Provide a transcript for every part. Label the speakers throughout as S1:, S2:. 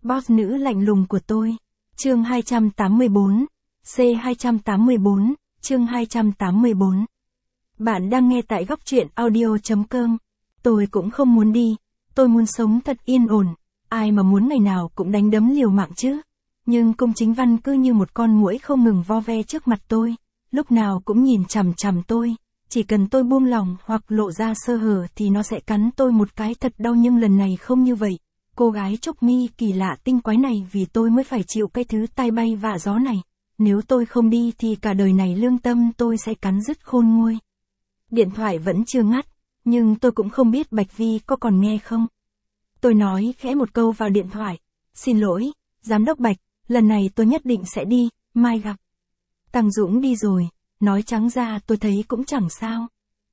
S1: Boss nữ lạnh lùng của tôi. Chương 284. C284, chương 284. Bạn đang nghe tại góc truyện audio.com. Tôi cũng không muốn đi, tôi muốn sống thật yên ổn, ai mà muốn ngày nào cũng đánh đấm liều mạng chứ. Nhưng Cung Chính Văn cứ như một con muỗi không ngừng vo ve trước mặt tôi, lúc nào cũng nhìn chằm chằm tôi, chỉ cần tôi buông lỏng hoặc lộ ra sơ hở thì nó sẽ cắn tôi một cái thật đau, nhưng lần này không như vậy. Cô gái Trúc Mi kỳ lạ tinh quái này vì tôi mới phải chịu cái thứ tai bay vạ gió này. Nếu tôi không đi thì cả đời này lương tâm tôi sẽ cắn rứt khôn nguôi. Điện thoại vẫn chưa ngắt, nhưng tôi cũng không biết Bạch Vi có còn nghe không. Tôi nói khẽ một câu vào điện thoại. Xin lỗi, Giám đốc Bạch, lần này tôi nhất định sẽ đi, mai gặp. Tăng Dũng đi rồi, nói trắng ra tôi thấy cũng chẳng sao.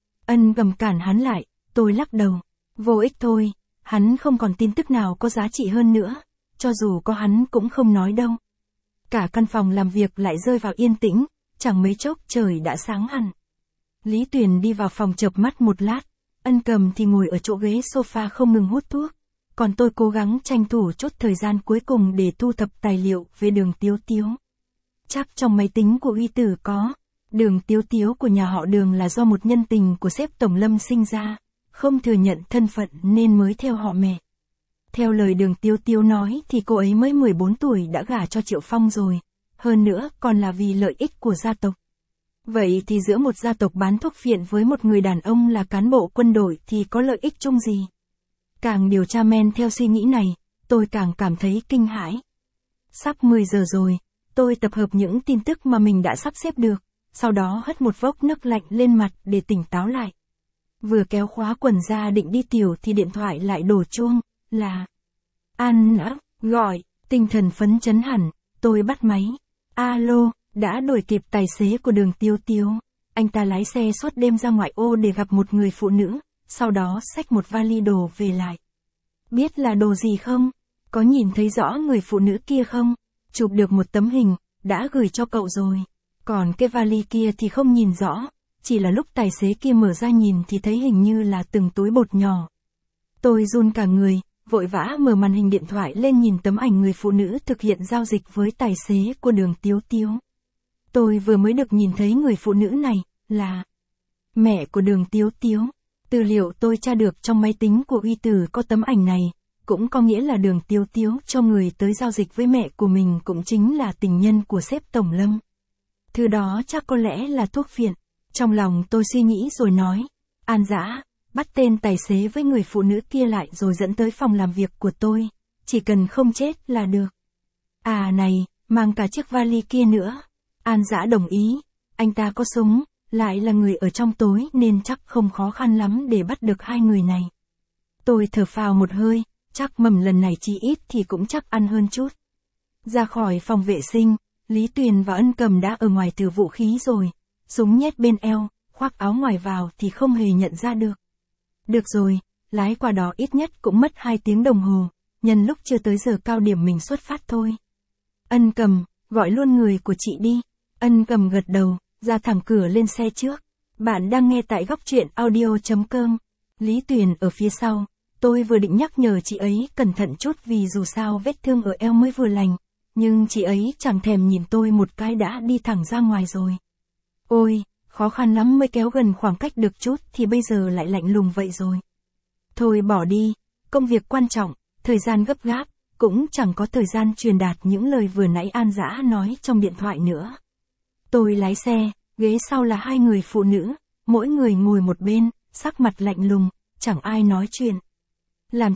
S1: Ân gầm cản hắn lại, tôi lắc đầu. Vô ích thôi, hắn không còn tin tức nào có giá trị hơn nữa, cho dù có hắn cũng không nói đâu. Cả căn phòng làm việc lại rơi vào yên tĩnh, chẳng mấy chốc trời đã sáng hẳn. Lý Tuyền đi vào phòng chợp mắt một lát, Ân Cầm thì ngồi ở chỗ ghế sofa không ngừng hút thuốc, còn tôi cố gắng tranh thủ chốt thời gian cuối cùng để thu thập tài liệu về Đường Tiếu Tiếu. Chắc trong máy tính của Uy Tử có, Đường Tiếu Tiếu của nhà họ Đường là do một nhân tình của sếp Tổng Lâm sinh ra, không thừa nhận thân phận nên mới theo họ mẹ. Theo lời Đường Tiếu Tiếu nói thì cô ấy mới 14 tuổi đã gả cho Triệu Phong rồi, hơn nữa còn là vì lợi ích của gia tộc. Vậy thì giữa một gia tộc bán thuốc phiện với một người đàn ông là cán bộ quân đội thì có lợi ích chung gì? Càng điều tra men theo suy nghĩ này, tôi càng cảm thấy kinh hãi. Sắp 10 giờ rồi, tôi tập hợp những tin tức mà mình đã sắp xếp được, sau đó hất một vốc nước lạnh lên mặt để tỉnh táo lại. Vừa kéo khóa quần ra định đi tiểu thì điện thoại lại đổ chuông, là An đã gọi, tinh thần phấn chấn hẳn, tôi bắt máy. Alo, đã đuổi kịp tài xế của Đường Tiếu Tiếu. Anh ta lái xe suốt đêm ra ngoại ô để gặp một người phụ nữ, sau đó xách một vali đồ về lại. Biết là đồ gì không? Có nhìn thấy rõ người phụ nữ kia không? Chụp được một tấm hình, đã gửi cho cậu rồi. Còn cái vali kia thì không nhìn rõ, chỉ là lúc tài xế kia mở ra nhìn thì thấy hình như là từng túi bột nhỏ. Tôi run cả người, vội vã mở màn hình điện thoại lên nhìn tấm ảnh người phụ nữ thực hiện giao dịch với tài xế của Đường Tiếu Tiếu. Tôi vừa mới được nhìn thấy người phụ nữ này, là mẹ của Đường Tiếu Tiếu. Tư liệu tôi tra được trong máy tính của Uy Tử có tấm ảnh này, cũng có nghĩa là Đường Tiếu Tiếu cho người tới giao dịch với mẹ của mình cũng chính là tình nhân của sếp Tổng Lâm. Thứ đó chắc có lẽ là thuốc phiện. Trong lòng tôi suy nghĩ rồi nói, An Dã, bắt tên tài xế với người phụ nữ kia lại rồi dẫn tới phòng làm việc của tôi, chỉ cần không chết là được. À này, mang cả chiếc vali kia nữa. An Dã đồng ý, anh ta có súng, lại là người ở trong tối nên chắc không khó khăn lắm để bắt được hai người này. Tôi thở phào một hơi, chắc mầm lần này chí ít thì cũng chắc ăn hơn chút. Ra khỏi phòng vệ sinh, Lý Tuyền và Ân Cầm đã ở ngoài từ vũ khí rồi, súng nhét bên eo, khoác áo ngoài vào thì không hề nhận ra được. Được rồi, lái qua đó ít nhất cũng mất 2 tiếng đồng hồ, nhân lúc chưa tới giờ cao điểm mình xuất phát thôi. Ân Cầm, gọi luôn người của chị đi. Ân Cầm gật đầu, ra thẳng cửa lên xe trước. Bạn đang nghe tại góc truyện audio.com. Lý Tuyền ở phía sau, tôi vừa định nhắc nhở chị ấy cẩn thận chút vì dù sao vết thương ở eo mới vừa lành, nhưng chị ấy chẳng thèm nhìn tôi một cái đã đi thẳng ra ngoài rồi. Ôi, khó khăn lắm mới kéo gần khoảng cách được chút thì bây giờ lại lạnh lùng vậy rồi. Thôi bỏ đi, công việc quan trọng, thời gian gấp gáp, cũng chẳng có thời gian truyền đạt những lời vừa nãy An Dã nói trong điện thoại nữa. Tôi lái xe, ghế sau là 2 người phụ nữ, mỗi người ngồi một bên, sắc mặt lạnh lùng, chẳng ai nói chuyện. Làm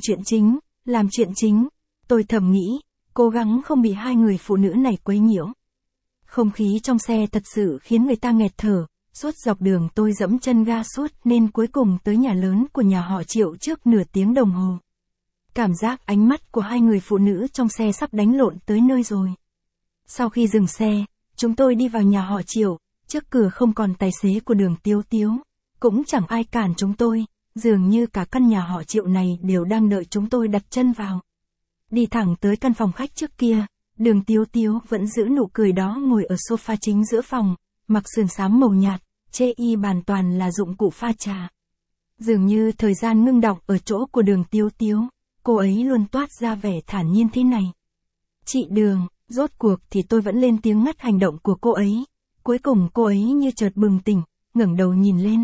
S1: chuyện chính, tôi thầm nghĩ, cố gắng không bị 2 người phụ nữ này quấy nhiễu. Không khí trong xe thật sự khiến người ta nghẹt thở, suốt dọc đường tôi dẫm chân ga suốt nên cuối cùng tới nhà lớn của nhà họ Triệu trước nửa tiếng đồng hồ. Cảm giác ánh mắt của 2 người phụ nữ trong xe sắp đánh lộn tới nơi rồi. Sau khi dừng xe, chúng tôi đi vào nhà họ Triệu, trước cửa không còn tài xế của Đường Tiếu Tiếu, cũng chẳng ai cản chúng tôi, dường như cả căn nhà họ Triệu này đều đang đợi chúng tôi đặt chân vào. Đi thẳng tới căn phòng khách trước kia, Đường Tiếu Tiếu vẫn giữ nụ cười đó ngồi ở sofa chính giữa phòng, mặc sườn xám màu nhạt, chê y bàn toàn là dụng cụ pha trà. Dường như thời gian ngưng đọng ở chỗ của Đường Tiếu Tiếu, cô ấy luôn toát ra vẻ thản nhiên thế này. Chị Đường, rốt cuộc thì tôi vẫn lên tiếng ngắt hành động của cô ấy. Cuối cùng cô ấy như chợt bừng tỉnh, ngẩng đầu nhìn lên.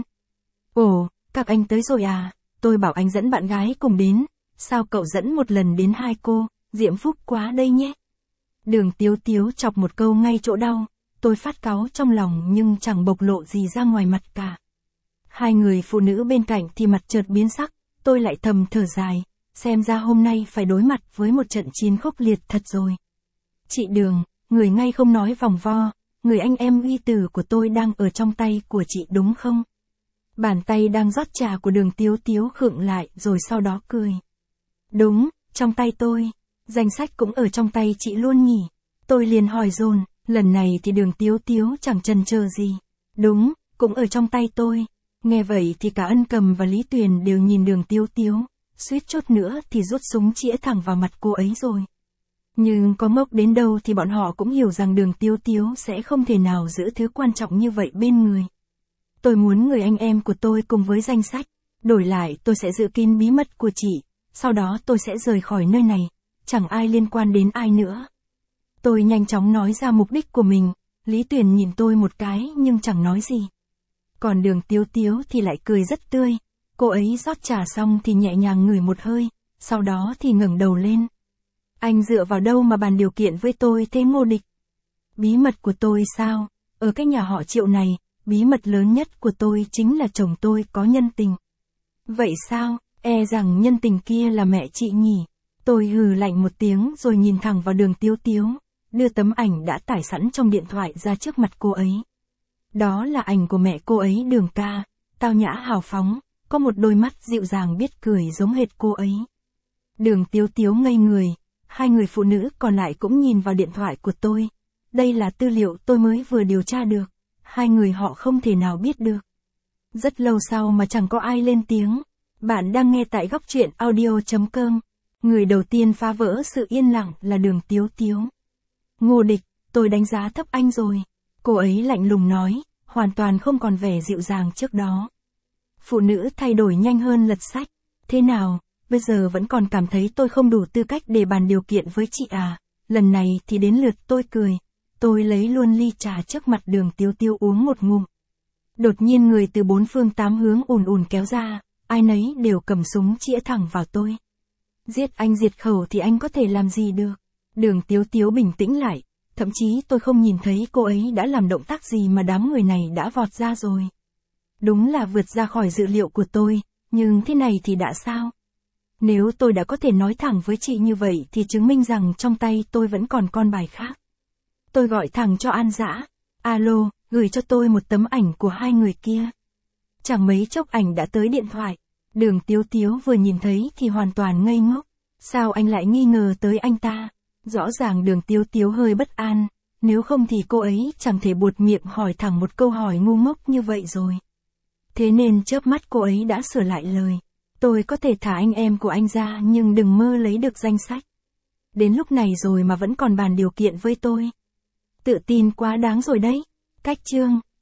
S1: Ồ, các anh tới rồi à, tôi bảo anh dẫn bạn gái cùng đến, sao cậu dẫn một lần đến hai cô, diễm phúc quá đây nhé. Đường Tiếu Tiếu chọc một câu ngay chỗ đau, tôi phát cáu trong lòng nhưng chẳng bộc lộ gì ra ngoài mặt cả. Hai người phụ nữ bên cạnh thì mặt chợt biến sắc, tôi lại thầm thở dài, xem ra hôm nay phải đối mặt với một trận chiến khốc liệt thật rồi. Chị Đường, người ngay không nói vòng vo, người anh em uy tử của tôi đang ở trong tay của chị đúng không? Bàn tay đang rót trà của Đường Tiếu Tiếu khựng lại rồi sau đó cười. Đúng, trong tay tôi, danh sách cũng ở trong tay chị luôn nhỉ? Tôi liền hỏi dồn, lần này thì Đường Tiếu Tiếu chẳng chần chờ gì. Đúng, cũng ở trong tay tôi. Nghe vậy thì cả Ân Cầm và Lý Tuyền đều nhìn Đường Tiếu Tiếu, suýt chút nữa thì rút súng chĩa thẳng vào mặt cô ấy rồi. Nhưng có ngốc đến đâu thì bọn họ cũng hiểu rằng Đường Tiếu Tiếu sẽ không thể nào giữ thứ quan trọng như vậy bên người. Tôi muốn người anh em của tôi cùng với danh sách, đổi lại tôi sẽ giữ kín bí mật của chị, sau đó tôi sẽ rời khỏi nơi này, chẳng ai liên quan đến ai nữa. Tôi nhanh chóng nói ra mục đích của mình, Lý Tuyền nhìn tôi một cái nhưng chẳng nói gì. Còn Đường Tiếu Tiếu thì lại cười rất tươi, cô ấy rót trà xong thì nhẹ nhàng ngửi một hơi, sau đó thì ngẩng đầu lên. Anh dựa vào đâu mà bàn điều kiện với tôi thế Ngô Địch? Bí mật của tôi sao? Ở cái nhà họ Triệu này, bí mật lớn nhất của tôi chính là chồng tôi có nhân tình. Vậy sao? E rằng nhân tình kia là mẹ chị nhỉ? Tôi hừ lạnh một tiếng rồi nhìn thẳng vào Đường Tiếu Tiếu, đưa tấm ảnh đã tải sẵn trong điện thoại ra trước mặt cô ấy. Đó là ảnh của mẹ cô ấy Đường ca, tao nhã hào phóng, có một đôi mắt dịu dàng biết cười giống hệt cô ấy. Đường Tiếu Tiếu ngây người, hai người phụ nữ còn lại cũng nhìn vào điện thoại của tôi. Đây là tư liệu tôi mới vừa điều tra được, hai người họ không thể nào biết được. Rất lâu sau mà chẳng có ai lên tiếng. Bạn đang nghe tại góc truyện audio.com. Người đầu tiên phá vỡ sự yên lặng là Đường Tiếu Tiếu. Ngô Địch, tôi đánh giá thấp anh rồi. Cô ấy lạnh lùng nói, hoàn toàn không còn vẻ dịu dàng trước đó. Phụ nữ thay đổi nhanh hơn lật sách. Thế nào, bây giờ vẫn còn cảm thấy tôi không đủ tư cách để bàn điều kiện với chị à? Lần này thì đến lượt tôi cười. Tôi lấy luôn ly trà trước mặt Đường Tiếu Tiếu uống một ngụm. Đột nhiên người từ bốn phương tám hướng ùn ùn kéo ra, ai nấy đều cầm súng chĩa thẳng vào tôi. Giết anh diệt khẩu thì anh có thể làm gì được? Đường Tiếu Tiếu bình tĩnh lại, thậm chí tôi không nhìn thấy cô ấy đã làm động tác gì mà đám người này đã vọt ra rồi. Đúng là vượt ra khỏi dự liệu của tôi, nhưng thế này thì đã sao? Nếu tôi đã có thể nói thẳng với chị như vậy thì chứng minh rằng trong tay tôi vẫn còn con bài khác. Tôi gọi thẳng cho An Dã. Alo, gửi cho tôi một tấm ảnh của hai người kia. Chẳng mấy chốc ảnh đã tới điện thoại. Đường Tiếu Tiếu vừa nhìn thấy thì hoàn toàn ngây ngốc. Sao anh lại nghi ngờ tới anh ta? Rõ ràng Đường Tiếu Tiếu hơi bất an. Nếu không thì cô ấy chẳng thể buột miệng hỏi thẳng một câu hỏi ngu ngốc như vậy rồi. Thế nên chớp mắt cô ấy đã sửa lại lời. Tôi có thể thả anh em của anh ra nhưng đừng mơ lấy được danh sách. Đến lúc này rồi mà vẫn còn bàn điều kiện với tôi. Tự tin quá đáng rồi đấy. Cách chương